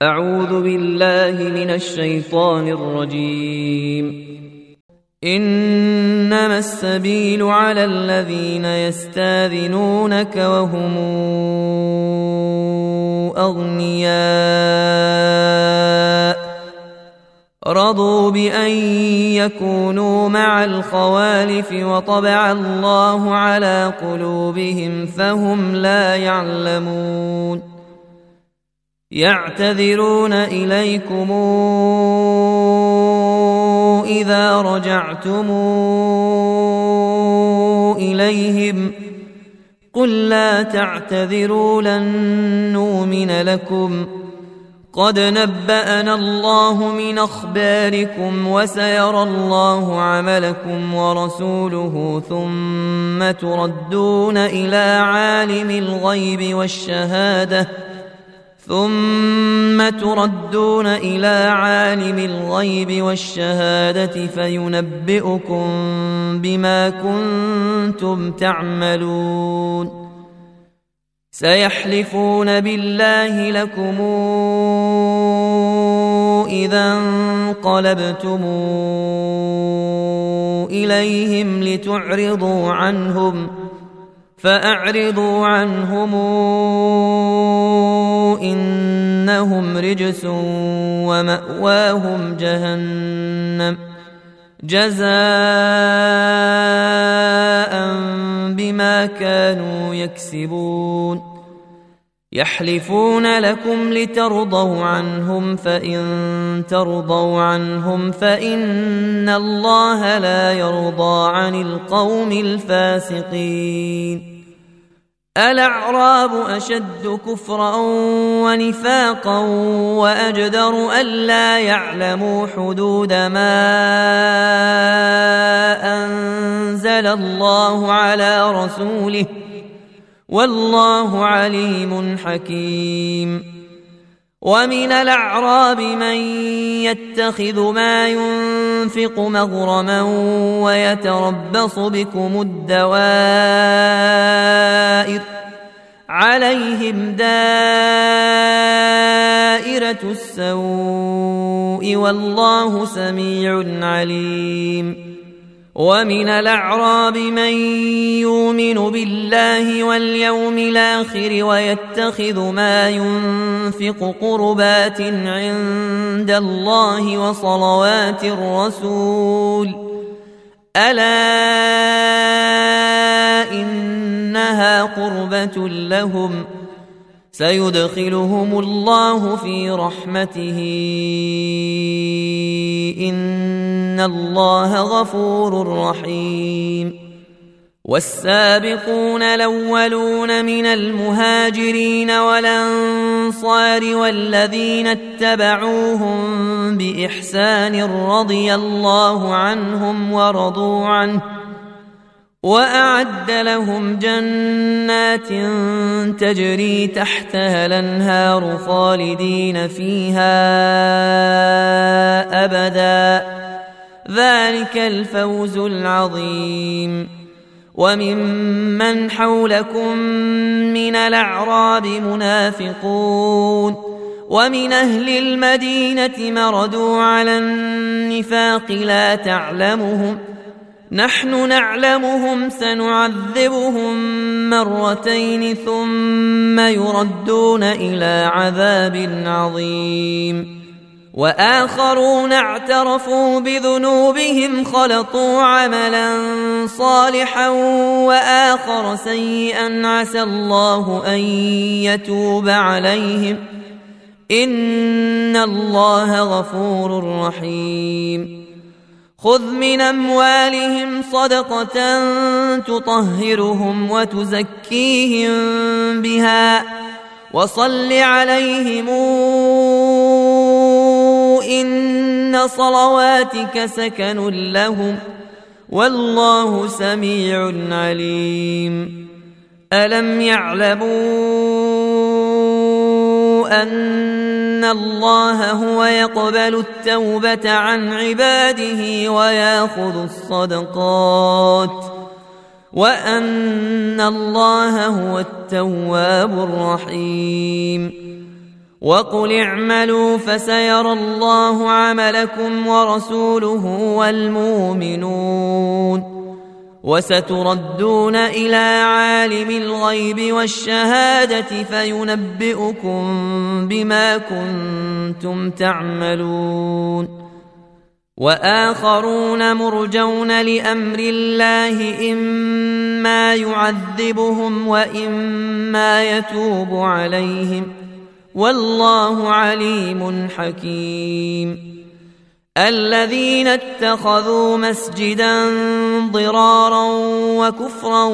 أعوذ بالله من الشيطان الرجيم. إنما السبيل على الذين يستاذنونك وهم أغنياء رضوا بأن يكونوا مع الخوالف وطبع الله على قلوبهم فهم لا يعلمون. يعتذرون إليكم إذا رجعتم إليهم قل لا تعتذروا لن نؤمن لكم قد نبأنا الله من أخباركم وسيرى الله عملكم ورسوله ثم تردون إلى عالم الغيب والشهادة فينبئكم بما كنتم تعملون. سيحلفون بالله لكم إذا انقلبتم إليهم لتعرضوا عنهم فأعرضوا عنهم إنهم رجس ومأواهم جهنم جزاء بما كانوا يكسبون. يحلفون لكم لترضوا عنهم فإن ترضوا عنهم فإن الله لا يرضى عن القوم الفاسقين. الأعراب أشد كفرا ونفاقا وأجدر ألا يعلموا حدود ما أنزل الله على رسوله والله عليم حكيم. ومن الأعراب من يتخذ ما ينفق مغرما ويتربص بكم الدوائر عليهم دائرة السوء والله سميع عليم. ومن الأعراب من يؤمن بالله واليوم الآخر ويتخذ ما ينفق قربات عند الله وصلوات الرسول ألا إنها قربة لهم سيدخلهم الله في رحمته إن الله غفور رحيم. والسابقون الأولون من المهاجرين والأنصار والذين اتبعوهم بإحسان رضي الله عنهم ورضوا عنه وأعد لهم جنات تجري تحتها الأنهار خالدين فيها أبدا ذلك الفوز العظيم. وممن حولكم من الأعراب منافقون ومن أهل المدينة مردوا على النفاق لا تعلمهم نحن نعلمهم سنعذبهم مرتين ثم يردون إلى عذاب عظيم. وآخرون اعترفوا بذنوبهم خلطوا عملا صالحا وآخر سيئا عسى الله أن يتوب عليهم إن الله غفور رحيم. خذ من أموالهم صدقة تطهرهم وتزكيهم بها وصل عليهم إن صلواتك سكن لهم والله سميع عليم. ألم يعلموا أن الله هو يقبل التوبة عن عباده ويأخذ الصدقات وأن الله هو التواب الرحيم. وقل اعملوا فسيرى الله عملكم ورسوله والمؤمنون وستردون إلى عالم الغيب والشهادة فينبئكم بما كنتم تعملون وآخرون مرجون لأمر الله إما يعذبهم وإما يتوب عليهم والله عليم حكيم الذين اتخذوا مسجدا ضرارا وكفرا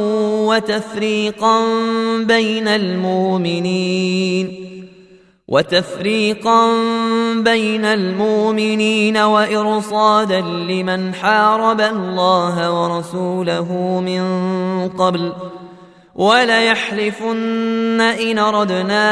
وتفريقا بين المؤمنين وإرصادا لمن حارب الله ورسوله من قبل وليحلفن إن أردنا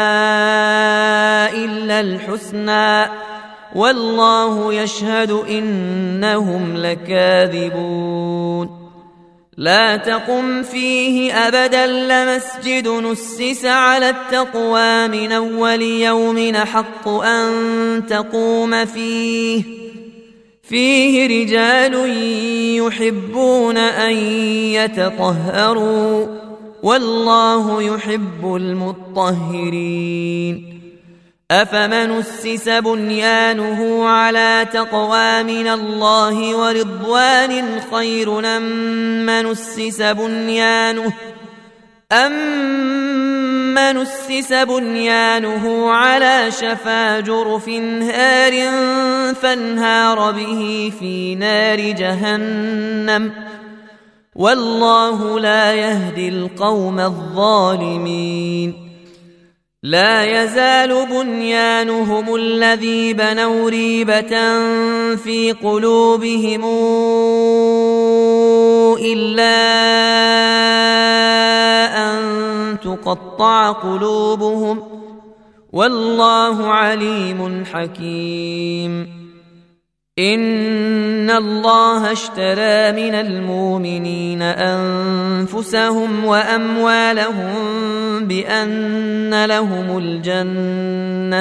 إلا الحسنى والله يشهد إنهم لكاذبون لا تقم فيه أبدا لمسجد نسس على التقوى من أول يوم حق أن تقوم فيه رجال يحبون أن يتطهروا والله يحب المطهرين أفمن أسس بنيانه على تقوى من الله ورضوان خير أمن أسس بنيانه على شفا جرف هار فانهار به في نار جهنم والله لا يهدي القوم الظالمين لا يزال بنيانهم الذي بنوا ريبة في قلوبهم إلا أن تقطع قلوبهم والله عليم حكيم إن الله اشترى من المؤمنين أنفسهم وأموالهم بأن لهم الجنة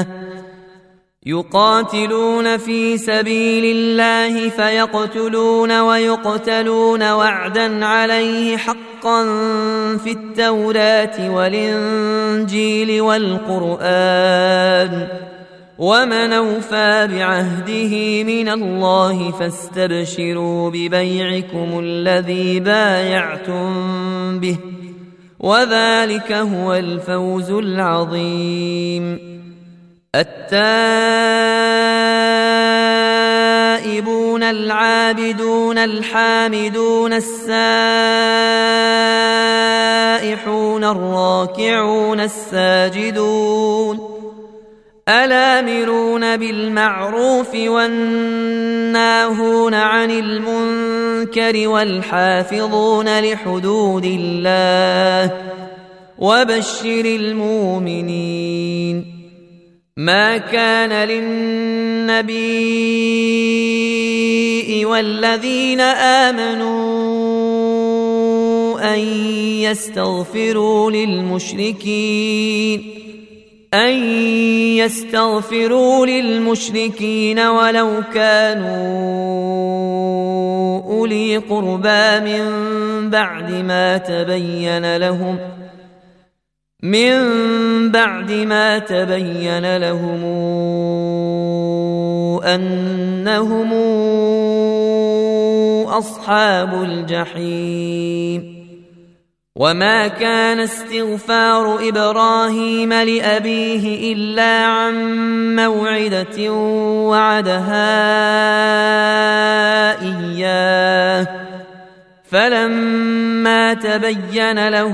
يقاتلون في سبيل الله فيقتلون ويقتلون وعدا عليه حقا في التوراة والإنجيل والقرآن ومن أوفى بعهده من الله فاستبشروا ببيعكم الذي بايعتم به وذلك هو الفوز العظيم التائبون العابدون الحامدون السائحون الراكعون الساجدون الآمرون بالمعروف والناهون عن المنكر والحافظون لحدود الله وبشر المؤمنين ما كان للنبي والذين آمنوا أن يستغفروا للمشركين ولو كانوا أولي قربى من بعد ما تبين لهم أنهم أصحاب الجحيم وما كان استغفار إبراهيم لأبيه إلا عن موعدة وعدها إياه فلما تبين له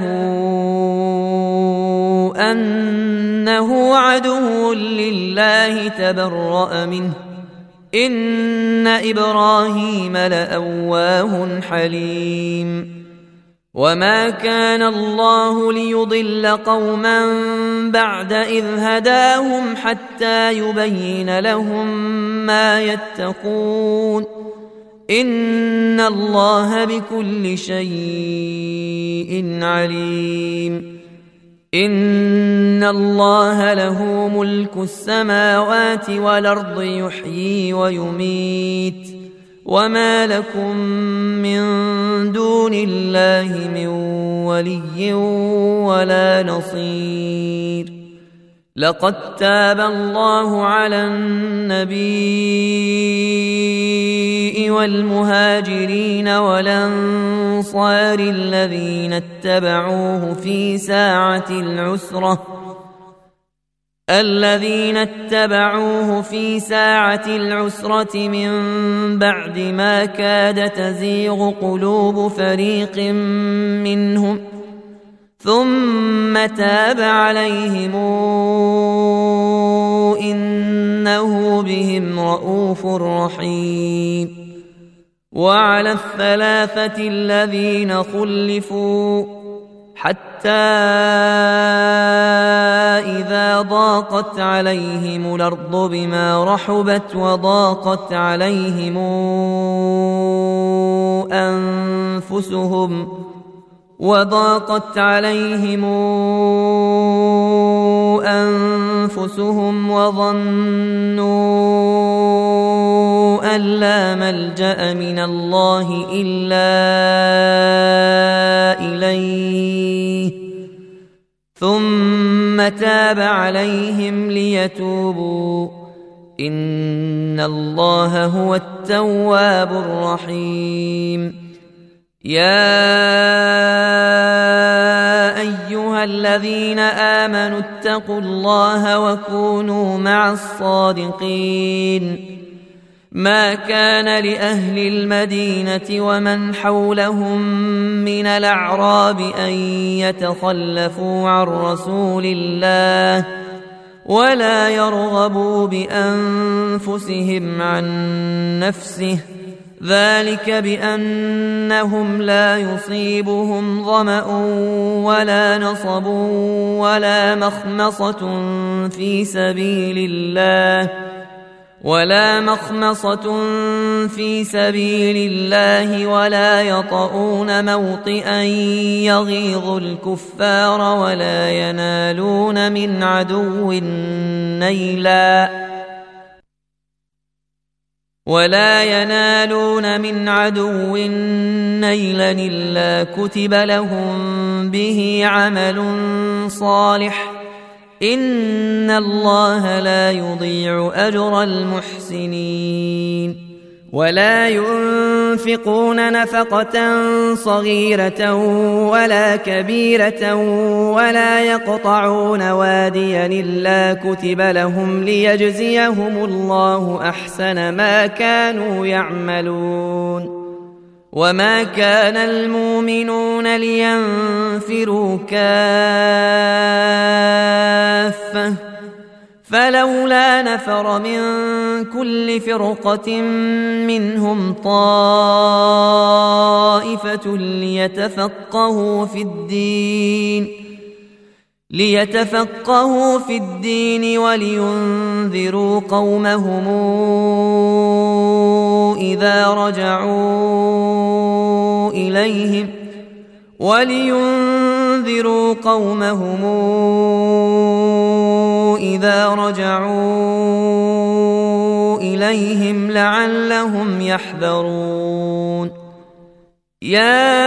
أنه عدو لله تبرأ منه إن إبراهيم لأواه حليم وما كان الله ليضل قوما بعد إذ هداهم حتى يبين لهم ما يتقون إن الله بكل شيء عليم إن الله له ملك السماوات والأرض يحيي ويميت وما لكم من دون الله من ولي ولا نصير. لقد تاب الله على النبي والمهاجرين والأنصار الذين اتبعوه في ساعة العسرة من بعد ما كاد تزيغ قلوب فريق منهم ثم تاب عليهم إنه بهم رءوف رحيم. وعلى الثلاثة الذين خلفوا حتى إذا ضاقت عليهم الأرض بما رحبت وضاقت عليهم أنفسهم وظنوا أن لا ملجأ من الله إلا إليه ثم تاب عليهم ليتوبوا إن الله هو التواب الرحيم. يا أيها الذين آمنوا اتقوا الله وكونوا مع الصادقين. ما كان لأهل المدينة ومن حولهم من الأعراب أن يتخلفوا عن رسول الله ولا يرغبوا بأنفسهم عن نفسه ذلك بأنهم لا يصيبهم ظمأ ولا نصب ولا مخمصة في سبيل الله ولا يطؤون موطئا يغيظ الكفار ولا ينالون من عدو نيلا إلا كتب لهم به عمل صالح إن الله لا يضيع أجر المحسنين. ولا ينفقون نفقة صغيرة ولا كبيرة ولا يقطعون واديا إلا كتب لهم ليجزيهم الله أحسن ما كانوا يعملون. وما كان المؤمنون لينفروا كافة فلولا نفر من كل فرقة منهم طائفة ليتفقهوا في الدين ولينذروا قومهم إذا رجعوا إليهم لعلهم يحذرون. يا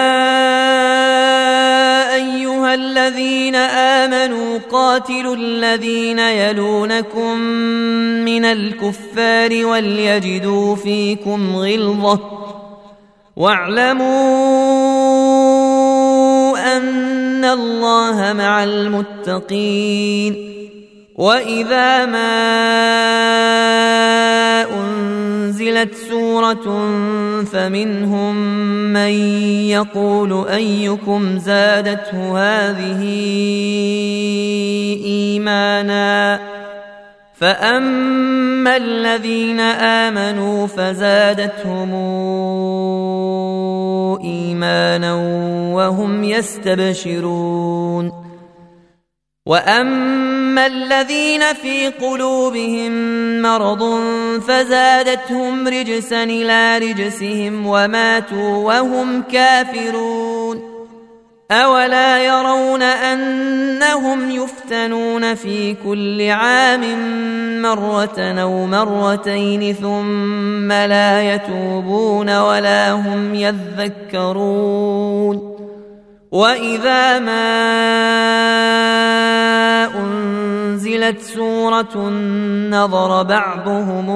أيها الذين آمنوا قاتلوا الذين يلونكم من الكفار وليجدوا فيكم غلظة واعلموا أن الله مع المتقين. وإذا ما أنزلت سورة فمنهم من يقول أيكم زادته هذه إيمانا فأما الذين آمنوا فزادتهم إيمانا وهم يستبشرون. وأما الذين في قلوبهم مرض فزادتهم رجسا إلى رجسهم وماتوا وهم كافرون. أولا يرون أنهم يفتنون في كل عام مرة أو مرتين ثم لا يتوبون ولا هم يذكرون وإذا ما أنزلت سورة نظر بعضهم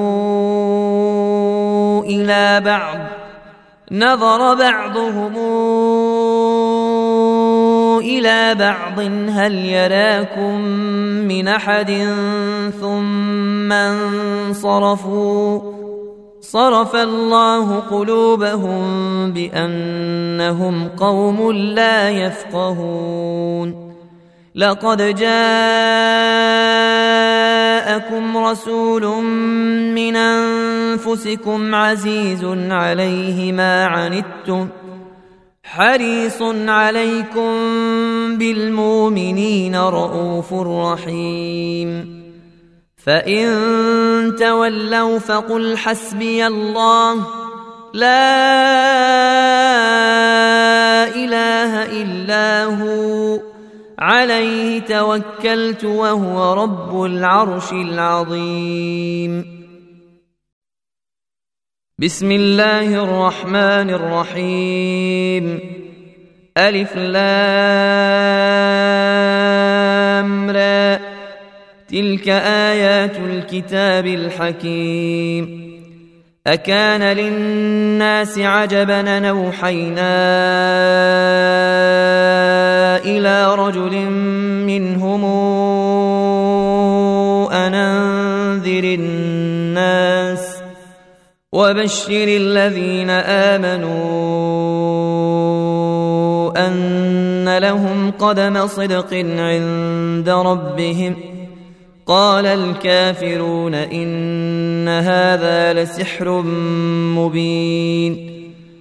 إلى بعض هل يراكم من أحد ثم انصرفوا صرف الله قلوبهم بأنهم قوم لا يفقهون لقد جاءكم رسول من أنفسكم عزيز عليه ما عنتم حريص عليكم بالمؤمنين رؤوف رحيم فإن تولوا فقل حسبي الله لا إله إلا هو عليه توكلت وهو رب العرش العظيم بسم الله الرحمن الرحيم ألف لام را تلك آيات الكتاب الحكيم أكان للناس عجبا أن أوحينا إلى رجل منهم أن أنذر الناس وبشر الذين آمنوا أن لهم قدم صدق عند ربهم قال الكافرون إن هذا لسحر مبين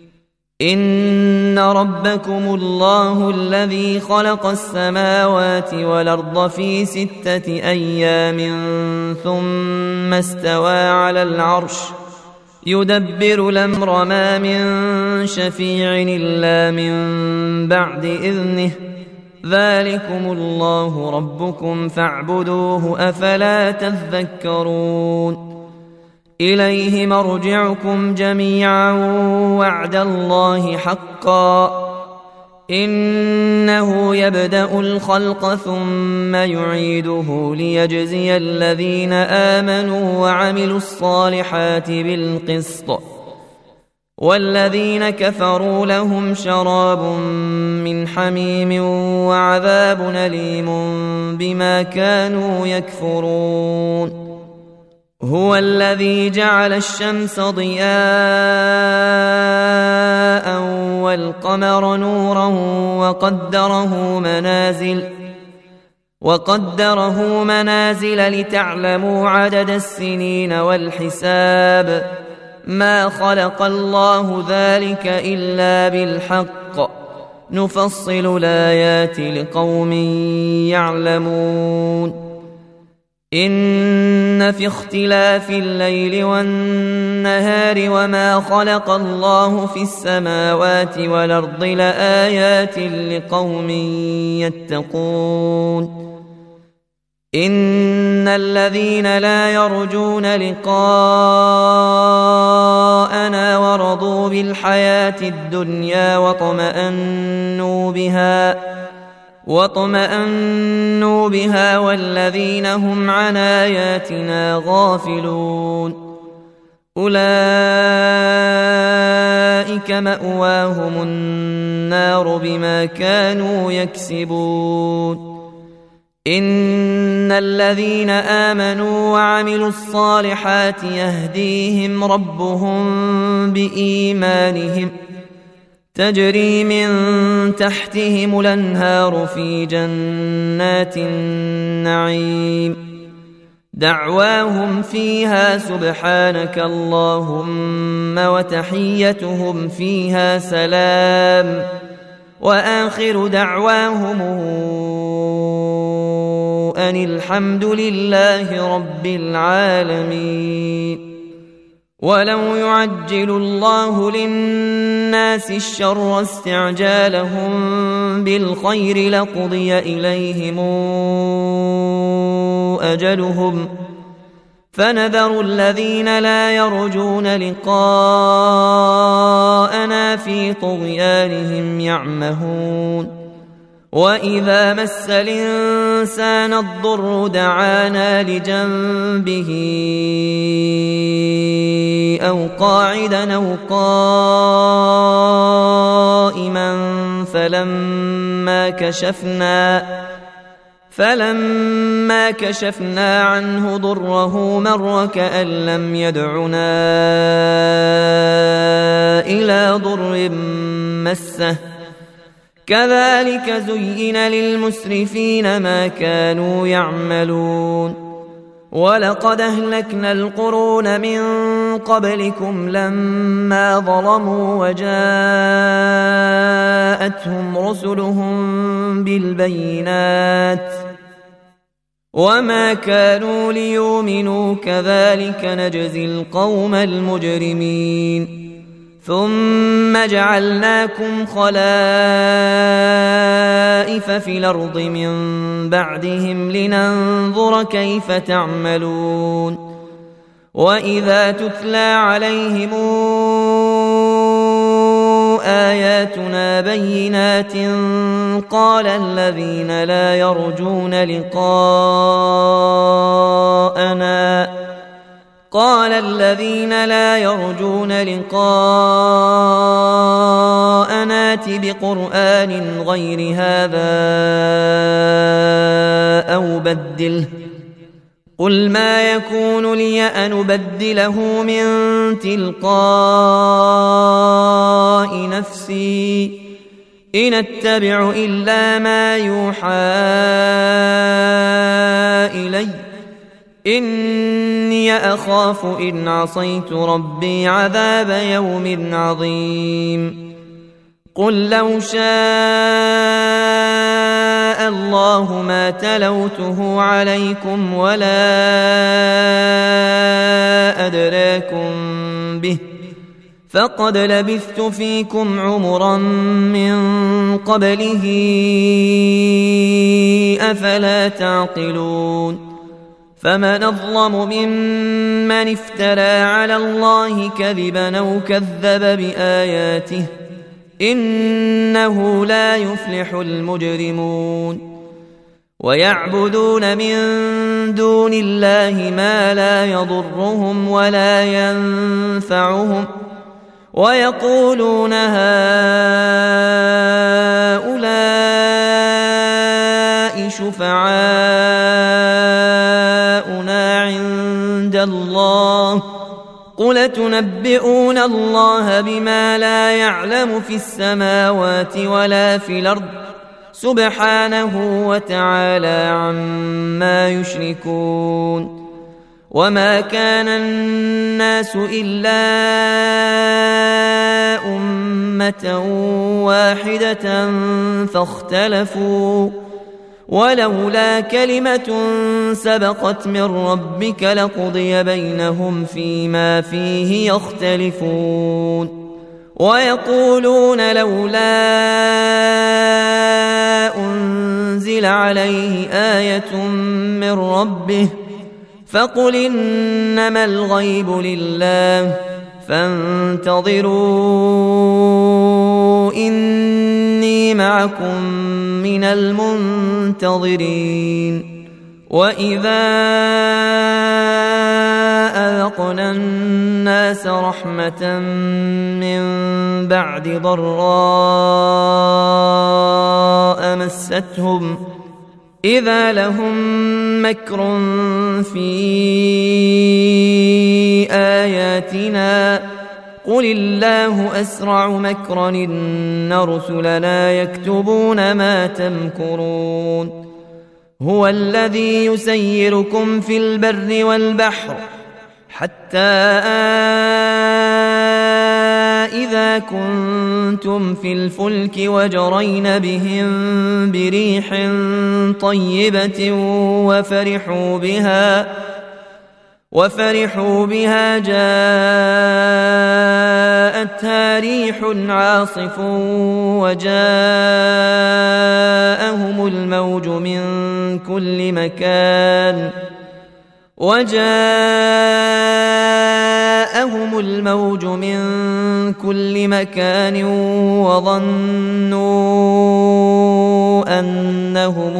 إن ربكم الله الذي خلق السماوات والأرض في 6 أيام ثم استوى على العرش يدبر الأمر ما من شفيع إلا من بعد إذنه ذلكم الله ربكم فاعبدوه أفلا تذكرون إليه مرجعكم جميعا وعد الله حقا إنه يبدأ الخلق ثم يعيده ليجزي الذين آمنوا وعملوا الصالحات بالقسط والذين كفروا لهم شراب من حميم وعذاب أليم بما كانوا يكفرون هو الذي جعل الشمس ضياء والقمر نورا وقدره منازل لتعلموا عدد السنين والحساب ما خلق الله ذلك إلا بالحق نفصل الآيات لقوم يعلمون إن في اختلاف الليل والنهار وما خلق الله في السماوات والأرض لآيات لقوم يتقون إن الذين لا يرجون لقاءنا ورضوا بالحياة الدنيا واطمأنوا بها والذين هم عن آياتنا غافلون أولئك مأواهم النار بما كانوا يكسبون إن الذين آمنوا وعملوا الصالحات يهديهم ربهم بإيمانهم تجري من تحتهم الأنهار في جنات النعيم دعواهم فيها سبحانك اللهم وتحيتهم فيها سلام وآخر دعواهم أن الحمد لله رب العالمين ولو يعجل الله للناس الشر استعجالهم بالخير لقضي إليهم أجلهم فنذر الذين لا يرجون لقاءنا في طغيانهم يعمهون وإذا مس الإنسان الضر دعانا لجنبه أو قاعدا أو قائما فلما كشفنا عنه ضره مر كأن لم يدعنا إلى ضر مسه كذلك زين للمسرفين ما كانوا يعملون ولقد أهلكنا القرون من قبلكم لما ظلموا وجاءتهم رسلهم بالبينات وما كانوا ليؤمنوا كذلك نجزي القوم المجرمين ثم جعلناكم خلائف في الأرض من بعدهم لننظر كيف تعملون وإذا تتلى عليهم آياتنا بينات قال الذين لا يرجون لقاءنا ائت بقرآن غير هذا أو بدله قل ما يكون لي أن أبدله من تلقاء نفسي إن أتبع إلا ما يوحى إلي إني أخاف إن عصيت ربي عذاب يوم عظيم قل لو شاء الله ما تلوته عليكم ولا أدراكم به فقد لبثت فيكم عمرا من قبله أفلا تعقلون فمن أظلم ممن افترى على الله كذبا أو كذب بآياته إنه لا يفلح المجرمون ويعبدون من دون الله ما لا يضرهم ولا ينفعهم ويقولون هؤلاء شفعاؤنا عند الله قل تنبئون الله بما لا يعلم في السماوات ولا في الأرض سبحانه وتعالى عما يشركون وما كان الناس إلا أمة واحدة فاختلفوا ولولا كلمة سبقت من ربك لقضي بينهم فيما فيه يختلفون ويقولون لولا أنزل عليه آية من ربه فقل إنما الغيب لله فانتظروا إني معكم من المنتظرين وإذا أذقنا الناس رحمة من بعد ضراء مستهم إذا لهم مكر في آياتنا قل الله أسرع مكرا إن رسلنا يكتبون ما تمكرون هو الذي يسيركم في البر والبحر حتى إذا كنتم في الفلك وجرين بهم بريح طيبة وفرحوا بها جاءتها ريح عاصف وجاءهم الموج من كل مكان وظنوا أنهم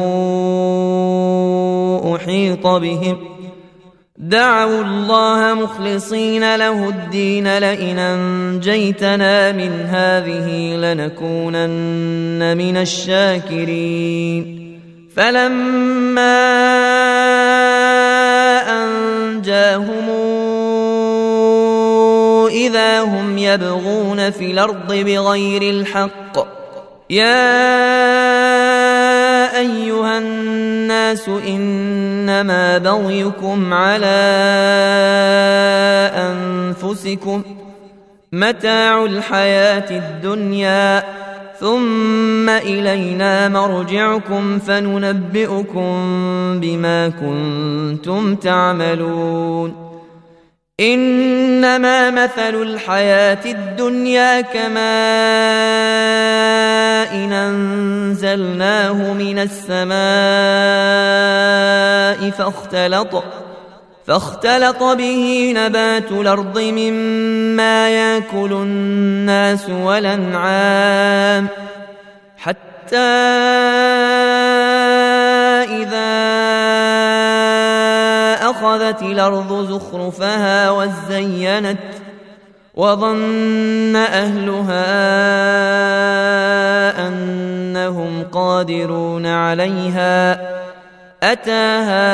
أحيط بهم دعوا الله مخلصين له الدين لئن أنجيتنا من هذه لنكونن من الشاكرين فلما أنجاهم إذا هم يبغون في الأرض بغير الحق يا أيها الناس إنما بغيكم على أنفسكم متاع الحياة الدنيا ثم إلينا مرجعكم فننبئكم بما كنتم تعملون إنما مثل الحياة الدنيا كماء أنزلناه من السماء فاختلط به نبات الأرض مما يأكل الناس والأنعام حتى إذا أخذت الأرض زخرفها وزينت وظن أهلها أنهم قادرون عليها أتاها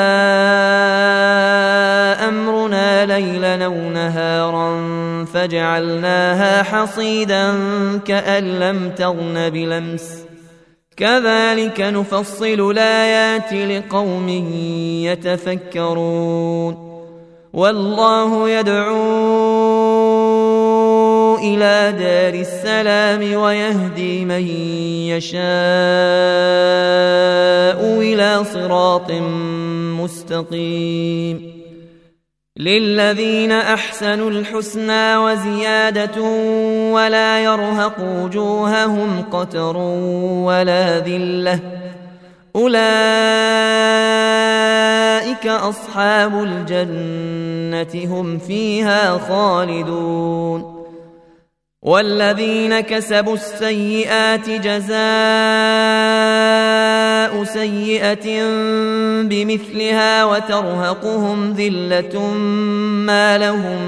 أمرنا ليلا أو نهارا فجعلناها حصيدا كأن لم تغن بلمس كذلك نفصل الآيات لقوم يتفكرون والله يدعو إلى دار السلام ويهدي من يشاء إلى صراط مستقيم للذين أحسنوا الحسنى وزيادة ولا يرهق وجوههم قتر ولا ذلة أولئك أصحاب الجنة هم فيها خالدون والذين كسبوا السيئات جزاء سيئة بمثلها وترهقهم ذلة ما لهم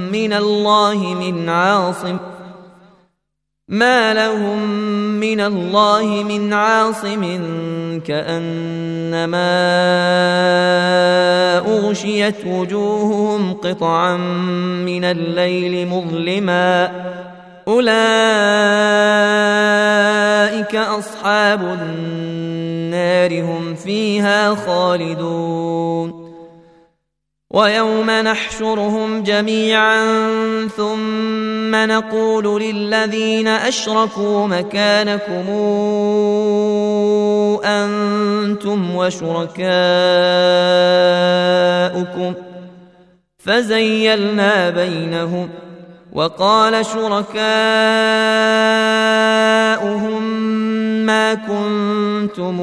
من الله من عاصم كأنما أغشيت وجوههم قطعا من الليل مظلما أولئك أصحاب النار هم فيها خالدون ويوم نحشرهم جميعا ثم نقول للذين أشركوا مكانكم أنتم وشركاؤكم فزيلنا بينهم وقال شركاؤهم ما كنتم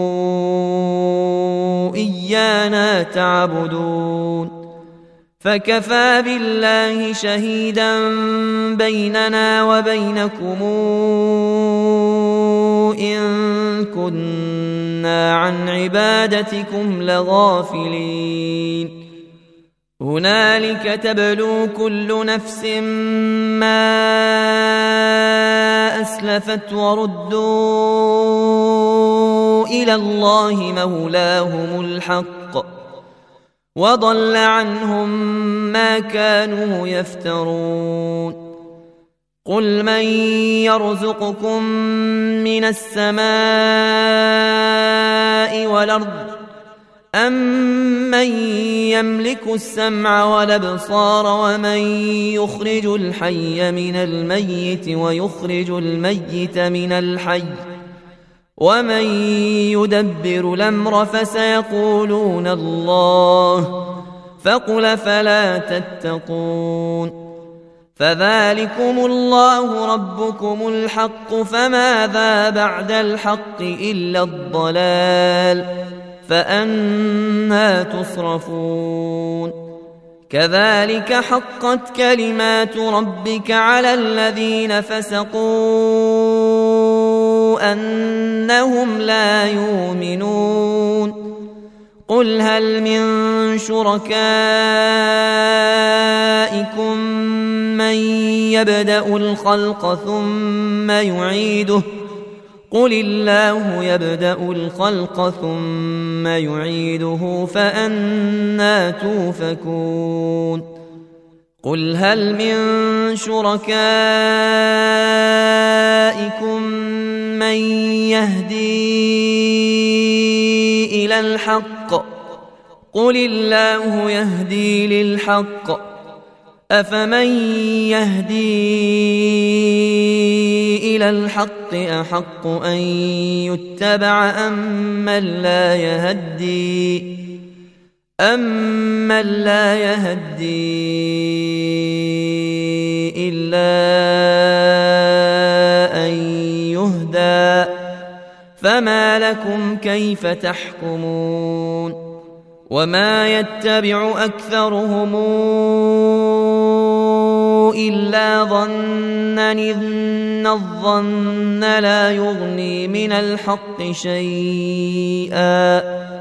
إيانا تعبدون فكفى بالله شهيدا بيننا وبينكم إن كنا عن عبادتكم لغافلين هنالك تبلو كل نفس ما أسلفت وردوا إلى الله مولاهم الحق وضل عنهم ما كانوا يفترون قل من يرزقكم من السماء والأرض أمن يملك السمع والأبصار ومن يخرج الحي من الميت ويخرج الميت من الحي ومن يدبر الأمر فسيقولون الله فقل فلا تتقون فذلكم الله ربكم الحق فماذا بعد الحق إلا الضلال فأنى تصرفون كذلك حقت كلمات ربك على الذين فسقوا أنهم لا يؤمنون قل هل من شركائكم من يبدأ الخلق ثم يعيده قل الله يبدأ الخلق ثم يعيده فأنى توفكون قل هل من شركائكم من يهدي إلى الحق قل الله يهدي للحق أفمن يهدي إلى الحق أحق أن يتبع أمن لا يهدي إلا أن يهدى فما لكم كيف تحكمون وما يتبع أكثرهم إلا ظنا إن الظن لا يغني من الحق شيئا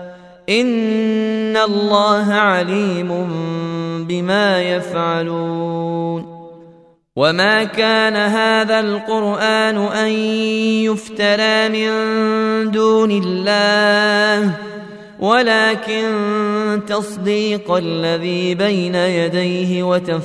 إن الله عليم بما يفعلون وما كان هذا القرآن أن يفترى من دون الله ولكن تصديق الذي بين يديه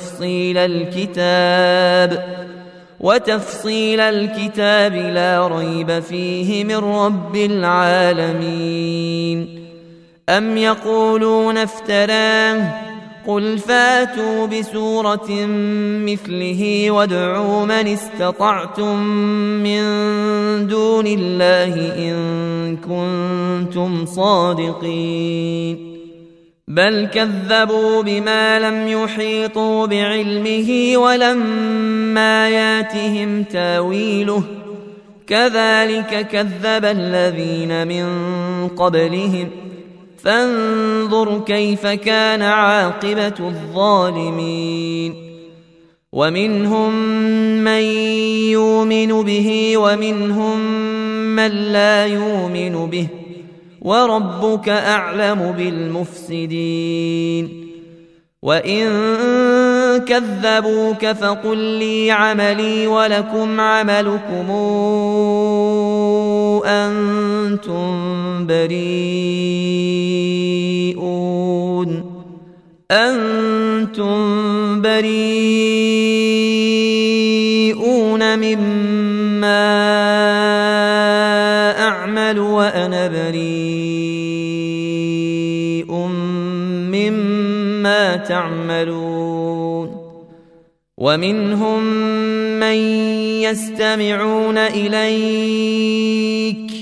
وتفصيل الكتاب لا ريب فيه من رب العالمين أم يقولون افتراه قل فاتوا بسورة مثله وادعوا من استطعتم من دون الله إن كنتم صادقين بل كذبوا بما لم يحيطوا بعلمه ولما ياتهم تاويله كذلك كذب الذين من قبلهم فانظر كيف كان عاقبة الظالمين ومنهم من يؤمن به ومنهم من لا يؤمن به وربك أعلم بالمفسدين وإن كذبوك فقل لي عملي ولكم عملكم أنتم بريئون مما أعمل وأنا بريء مما تعملون ومنهم من يستمعون إليك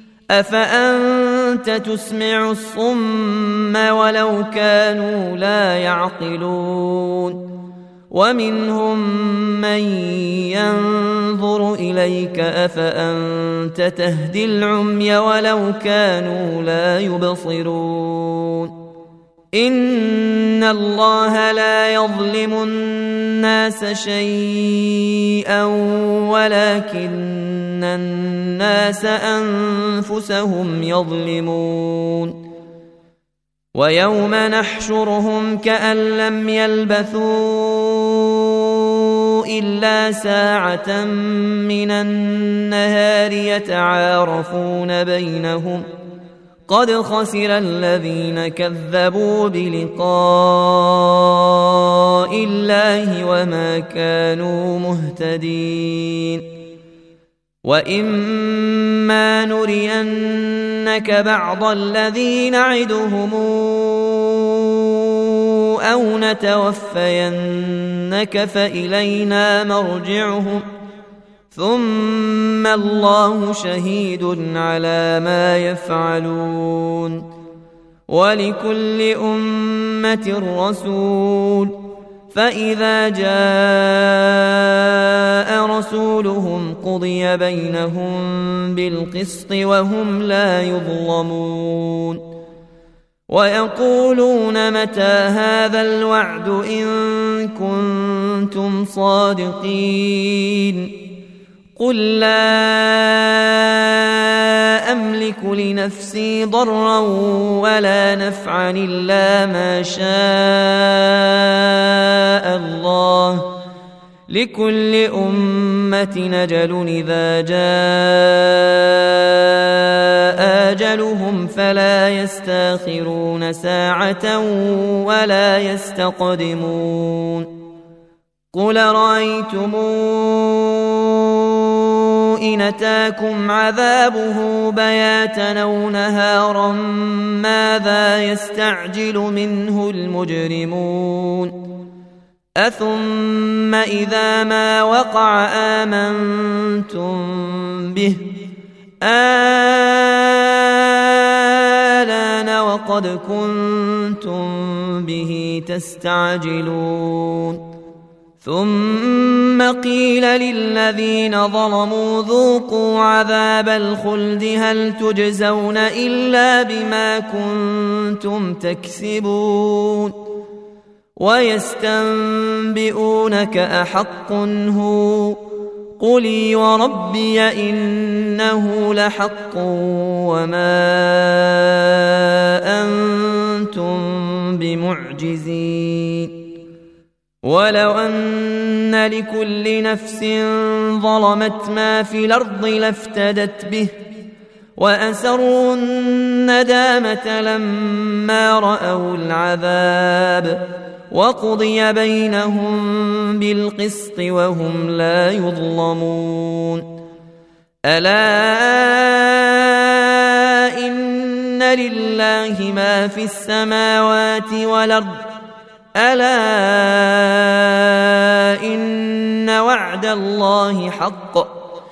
أفأنت تسمع الصم ولو كانوا لا يعقلون ومنهم من ينظر إليك أفأنت تهدي العمي ولو كانوا لا يبصرون إن الله لا يظلم الناس شيئا ولكن الناس أنفسهم يظلمون ويوم نحشرهم كأن لم يلبثوا إلا ساعة من النهار يتعارفون بينهم قد خسر الذين كذبوا بلقاء الله وما كانوا مهتدين وإما نرينك بعض الذي نعدهم أو نتوفينك فإلينا مرجعهم ثم الله شهيد على ما يفعلون ولكل أمة رسول فإذا جاء رسولهم قضي بينهم بالقسط وهم لا يظلمون ويقولون متى هذا الوعد إن كنتم صادقين قل لا أملك لنفسي ضرا ولا نفعا إلا ما شاء الله لكل أمة أجل إذا جاء أجلهم فلا يستأخرون ساعة ولا يستقدمون قل رأيتم إن أتاكم عذابه بياتا أو نهارا ماذا يستعجل منه المجرمون أثم إذا ما وقع آمنتم به آلان وقد كنتم به تستعجلون ثم قيل للذين ظلموا ذوقوا عذاب الخلد هل تجزون إلا بما كنتم تكسبون ويستنبئونك أحق هو قل وربي إنه لحق وما أنتم بمعجزين ولو أن لكل نفس ظلمت ما في الأرض لافتدت به وأسروا الندامة لما رأوا العذاب وقضي بينهم بالقسط وهم لا يظلمون ألا إن لله ما في السماوات والأرض ألا إن وعد الله حق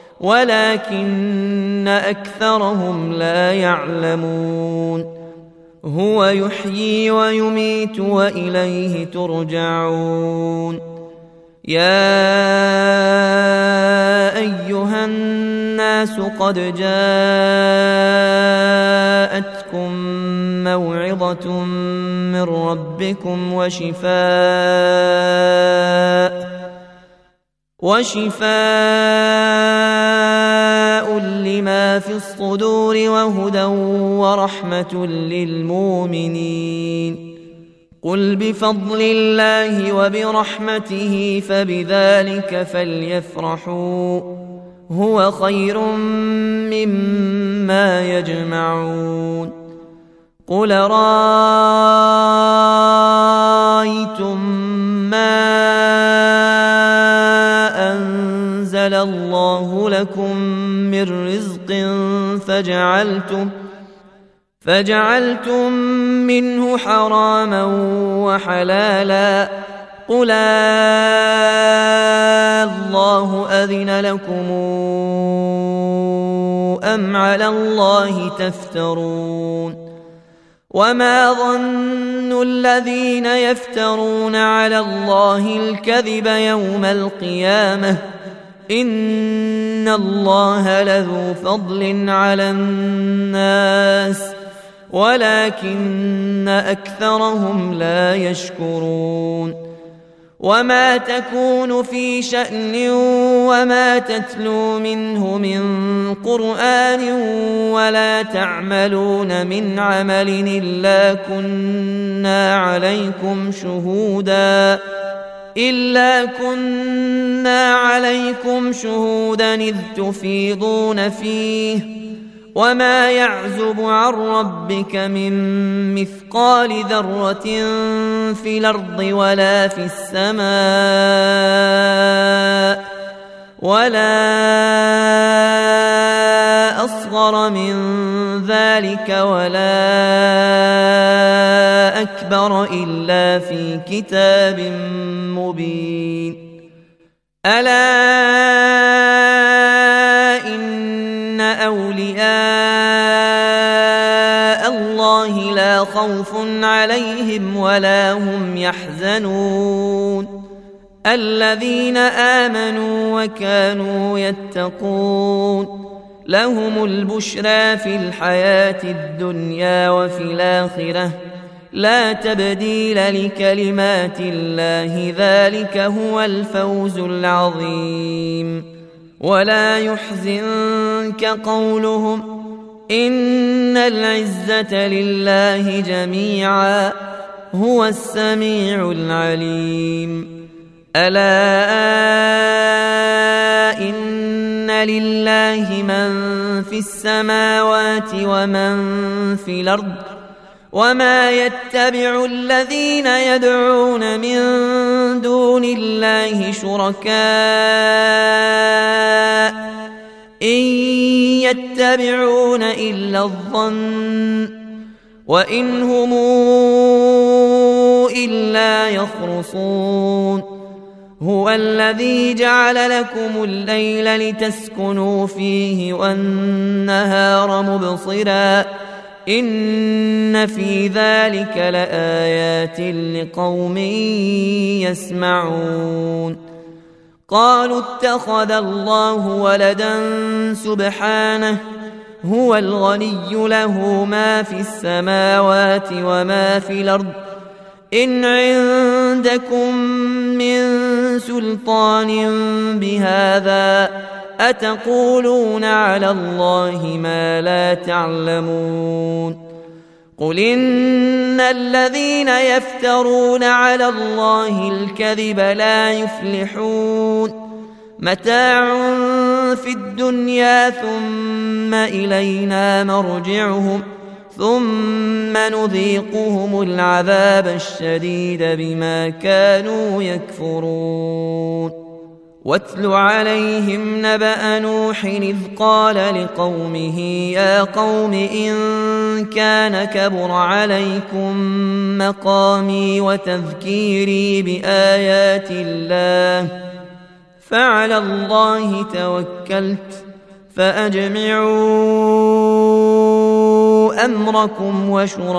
ولكن أكثرهم لا يعلمون هو يحيي ويميت وإليه ترجعون يا أيها الناس قد جاءتكم موعظة من ربكم وشفاء لما في الصدور وهدى ورحمة للمؤمنين قل بفضل الله وبرحمته فبذلك فليفرحوا هو خير مما يجمعون قل رأيتم ما أنزل الله لكم من رزق فجعلتم منه حراما وحلالا قل الله أذن لكم أم على الله تفترون وما ظن الذين يفترون على الله الكذب يوم القيامة إن الله لذو فضل على الناس ولكن أكثرهم لا يشكرون وما تكون في شأن وما تتلو منه من قرآن ولا تعملون من عمل إلا كنا عليكم شهودا إذ تفيضون فيه وما يعزب عن ربك من مثقال ذرة في الأرض ولا في السماء ولا أصغر من ذلك ولا أكبر إلا في كتاب مبين ألا إن أولياء الله لا خوف عليهم ولا هم يحزنون الذين آمنوا وكانوا يتقون لهم البشرى في الحياة الدنيا وفي الآخرة لا تبديل لكلمات الله ذلك هو الفوز العظيم ولا يحزنك قولهم إن العزة لله جميعا هو السميع العليم ألا إن لله من في السماوات ومن في الأرض وما يتبع الذين يدعون من دون الله شركاء إن يتبعون إلا الظن وإن هم إلا يخرصون هو الذي جعل لكم الليل لتسكنوا فيه والنهار مبصرا إن في ذلك لآيات لقوم يسمعون قالوا اتخذ الله ولدا سبحانه هو الغني له ما في السماوات وما في الأرض إن عندكم من سلطان بهذا أتقولون على الله ما لا تعلمون قل إن الذين يفترون على الله الكذب لا يفلحون متاع في الدنيا ثم إلينا مرجعهم ثم نذيقهم العذاب الشديد بما كانوا يكفرون واتل عليهم نبأ نوح إذ قال لقومه يا قوم إن كان كبر عليكم مقامي وتذكيري بآيات الله فعلى الله توكلت فأجمعوا أمركم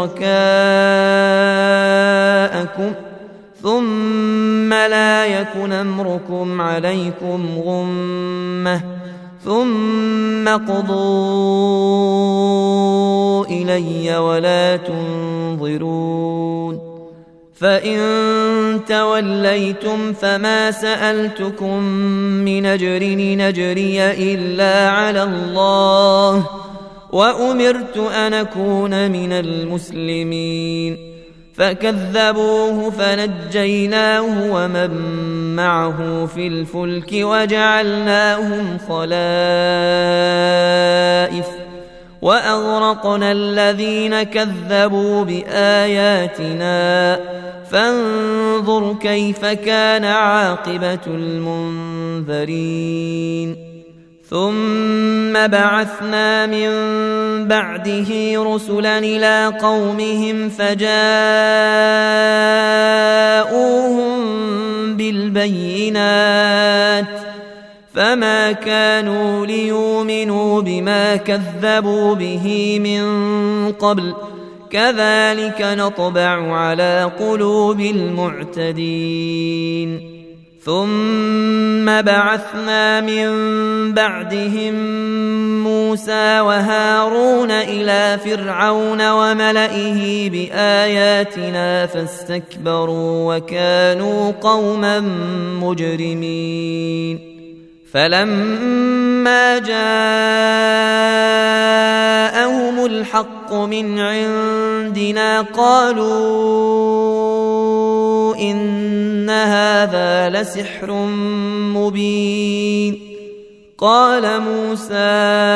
وشركاءكم ثم لا يكن أمركم عليكم غمة ثم قضوا إلي ولا تنظرون فإن توليتم فما سألتكم من أجر نجري إلا على الله وأمرت أن أكون من المسلمين فكذبوه فنجيناه ومن معه في الفلك وجعلناهم خلائف وأغرقنا الذين كذبوا بآياتنا فانظر كيف كان عاقبة المنذرين ثم بعثنا من بعده رسلا إلى قومهم فجاءوهم بالبينات فما كانوا ليؤمنوا بما كذبوا به من قبل كذلك نطبع على قلوب المعتدين ثم بعثنا من بعدهم موسى وهارون إلى فرعون وملئه بآياتنا فاستكبروا وكانوا قوما مجرمين فلما جاءهم الحق من عندنا قالوا إن هذا لسحر مبين قال موسى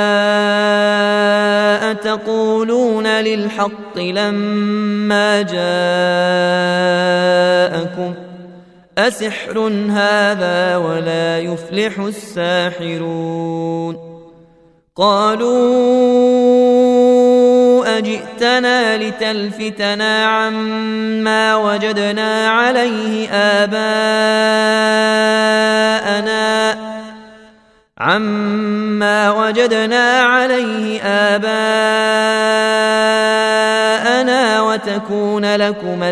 أتقولون للحق لما جاءكم أسحر هذا ولا يفلح الساحرون قالوا أجئتنا لتلفتنا عما وجدنا عليه آباءنا وتلفنا وتكون لكما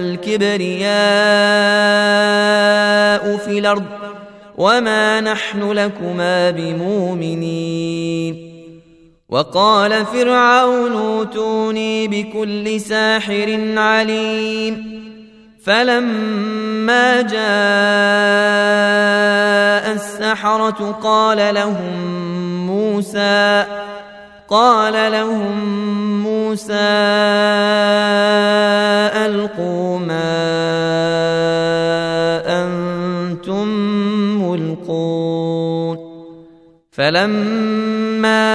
الكبرياء في الأرض وما نحن لكما بمؤمنين. وقال فرعون ائتوني بكل ساحر عليم. فلما جاء السحرة قال لهم موسى ألقوا ما أنتم ملقون. فلما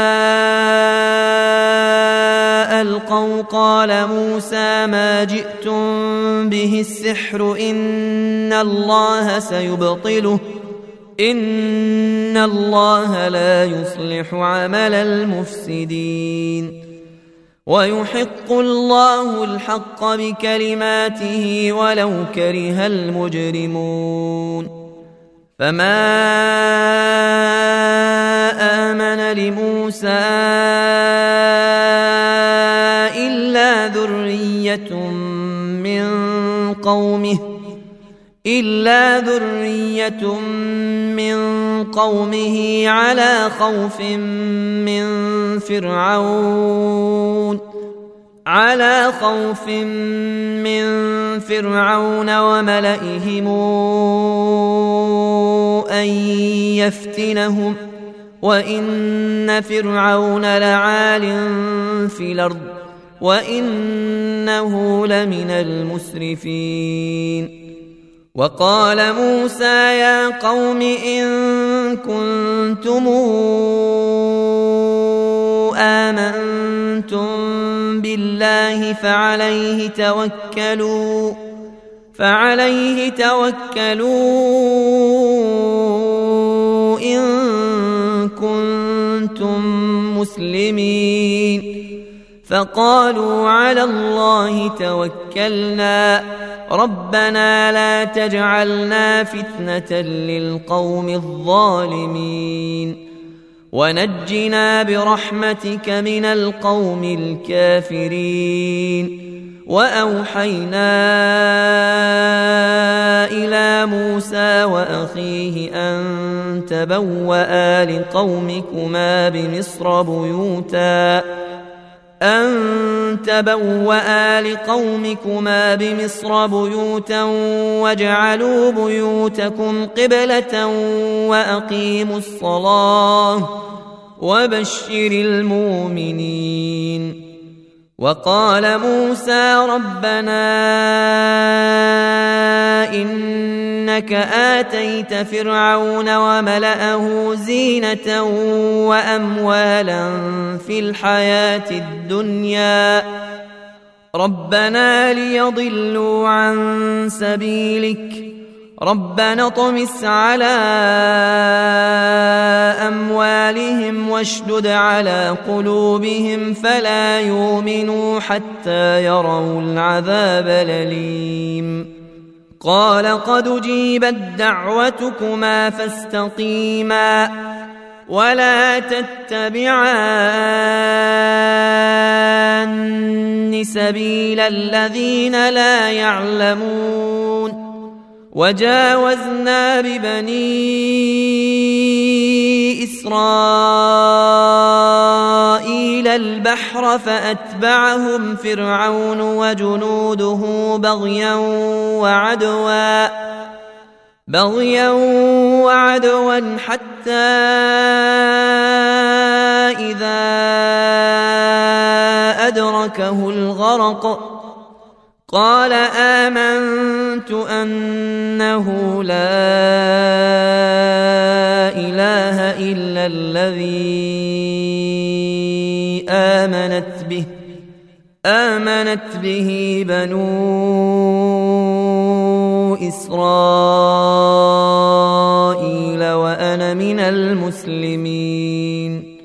ألقوا قال موسى ما جئتم به السحر إن الله سيبطله إن الله لا يصلح عمل المفسدين. ويحق الله الحق بكلماته ولو كره المجرمون. فما آمن لموسى إلا ذرية من قومه على خوف من فرعون وملئهم أن يفتنهم وإن فرعون لعال في الأرض وإنه لمن المسرفين. وقال موسى يا قوم إن كنتم آمنتم بالله فعليه توكلوا إن كنتم مسلمين. فقالوا على الله توكلنا ربنا لا تجعلنا فتنة للقوم الظالمين ونجنا برحمتك من القوم الكافرين. وأوحينا إلى موسى وأخيه أن تبوأ لقومكما بمصر بيوتا واجعلوا بيوتكم قبلة وأقيموا الصلاة وبشر المؤمنين. وقال موسى ربنا إنك آتيت فرعون وملأه زينة وأموالا في الحياة الدنيا ربنا ليضلوا عن سبيلك ربنا اطمس على أموالهم واشدد على قلوبهم فلا يؤمنوا حتى يروا العذاب الأليم. قال قد أجيبت دعوتكما فاستقيما ولا تتبعان سبيل الذين لا يعلمون. وجاوزنا ببني إسرائيل البحر فأتبعهم فرعون وجنوده بغيا وعدوا حتى إذا أدركه الغرق قال آمنت أنه لا إله إلا الذي آمنت به بنو إسرائيل وأنا من المسلمين.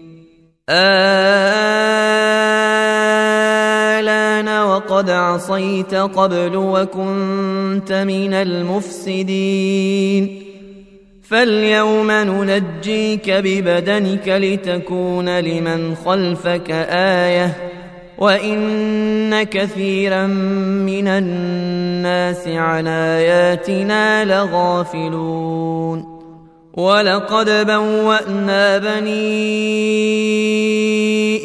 وقد عصيت قبل وكنت من المفسدين فاليوم ننجيك ببدنك لتكون لمن خلفك آية وإن كثيرا من الناس عن آياتنا لغافلون ولقد بوأنا بني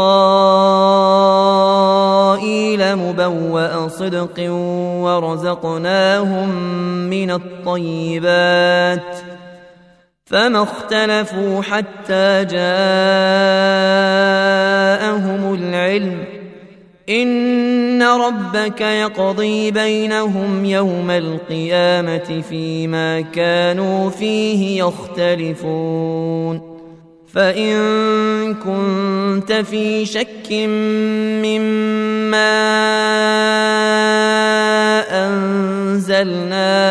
إسرائيل مبوأ صدق ورزقناهم من الطيبات فما اختلفوا حتى جاءهم العلم إن ربك يقضي بينهم يوم القيامة فيما كانوا فيه يختلفون فإن كنت في شك مما أنزلنا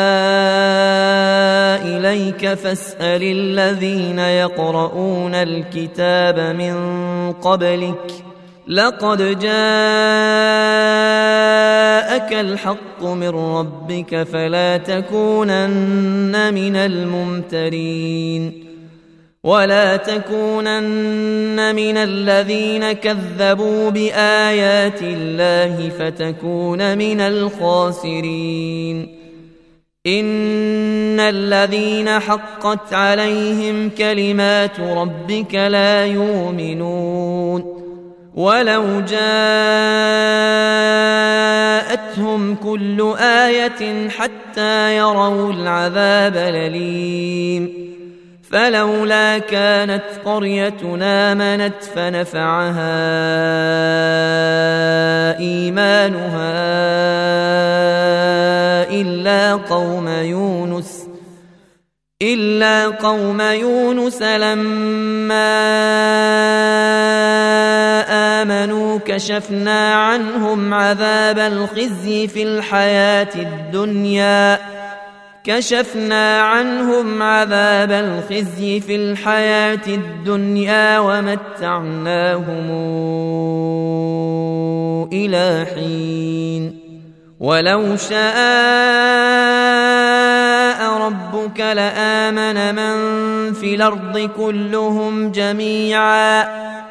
إليك فاسأل الذين يقرؤون الكتاب من قبلك لقد جاءك الحق من ربك فلا تكونن من الممترين ولا تكونن من الذين كذبوا بآيات الله فتكون من الخاسرين إن الذين حقت عليهم كلمات ربك لا يؤمنون ولو جاءتهم كل آية حتى يروا العذاب الأليم فلولا كانت قريتنا آمنت فنفعها إيمانها إلا قوم يونس لما آمنوا كشفنا عنهم عذاب الخزي في الحياة الدنيا ومتعناهم إلى حين ولو شاء ربك لآمن من في الأرض كلهم جميعا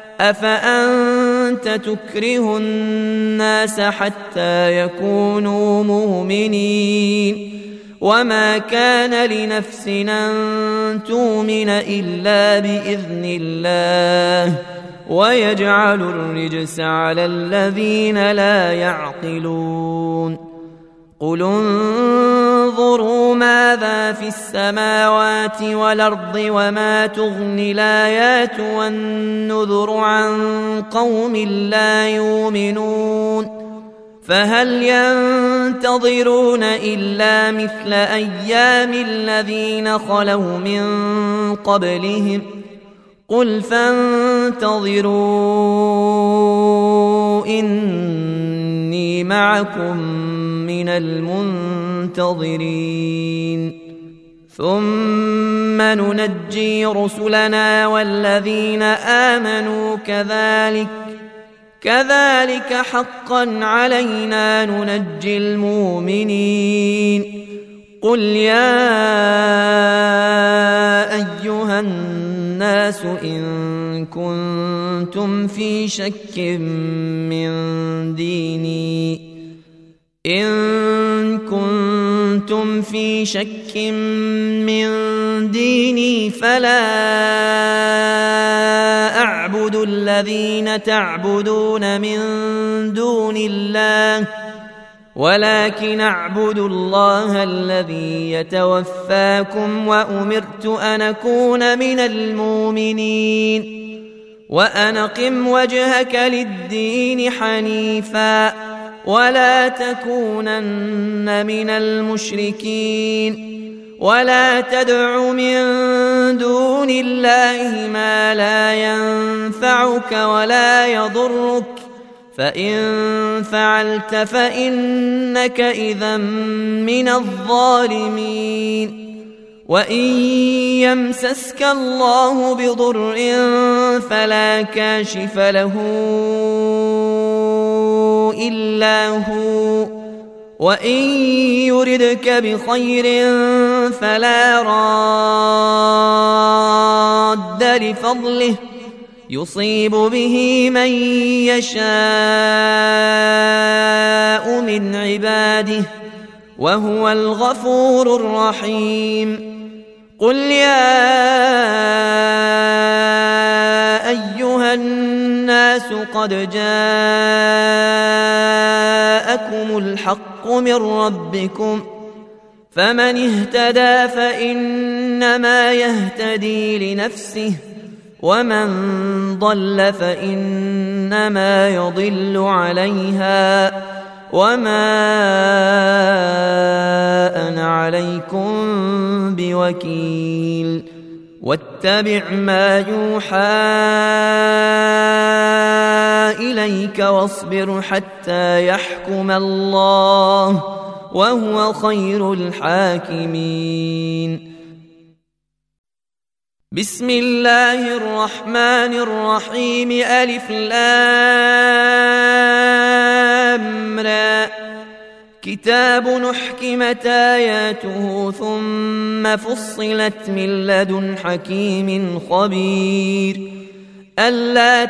أفأنت تكره الناس حتى يكونوا مؤمنين وما كان لنفس أن تؤمن إلا بإذن الله ويجعل الرجس على الذين لا يعقلون قل انظروا ماذا في السماوات والأرض وما تغني الآيات والنذر عن قوم لا يؤمنون فهل ينتظرون إلا مثل أيام الذين خلوا من قبلهم قل فانتظروا إني معكم من المنتظرين ثم ننجي رسلنا والذين آمنوا كذلك حقا علينا ننجي المؤمنين قل يا أيها الناس إن كنتم في شك من ديني فلا أعبد الذين تعبدون من دون الله ولكن أعبد الله الذي يتوفاكم وأمرت أن أكون من المؤمنين وأن أقم وجهك للدين حنيفا ولا تكونن من المشركين ولا تدع من دون الله ما لا ينفعك ولا يضرك فإن فعلت فإنك إذا من الظالمين وإن يمسسك الله بضر فلا كاشف له إلا هو وإن يردك بخير فلا راد لفضله يصيب به من يشاء من عباده وهو الغفور الرحيم. قل يا أيها الناس قد جاءكم الحق من ربكم فمن اهتدى فإنما يهتدي لنفسه ومن ضل فإنما يضل عليها وما أنا عليكم بوكيل. واتبع ما يوحى إليك واصبر حتى يحكم الله وهو خير الحاكمين. بسم الله الرحمن الرحيم. ألف لام را. كتاب أحكمت آياته ثم فصلت من لدن حكيم خبير. ألا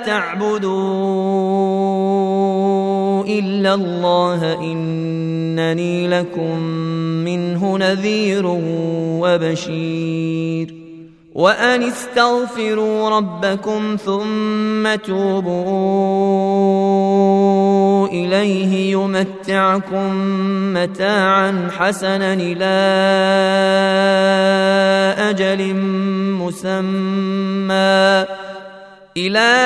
تعبدوا إلا الله إنني لكم منه نذير وبشير. وأن استغفروا ربكم ثم توبوا إليه يمتعكم متاعا حسنا إلى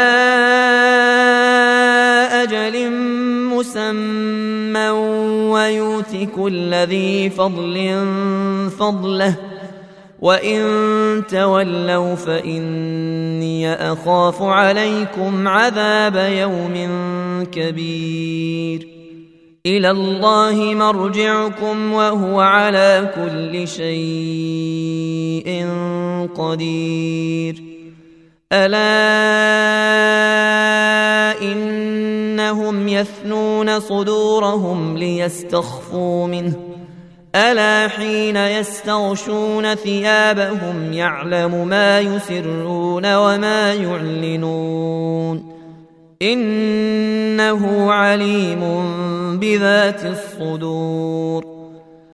أجل مسمى ويؤت كل ذي فضل فضله وإن تولوا فإني أخاف عليكم عذاب يوم كبير. إلى الله مرجعكم وهو على كل شيء قدير. ألا إنهم يثنون صدورهم ليستخفوا منه ألا حين يستغشون ثيابهم يعلم ما يسرون وما يعلنون إنه عليم بذات الصدور.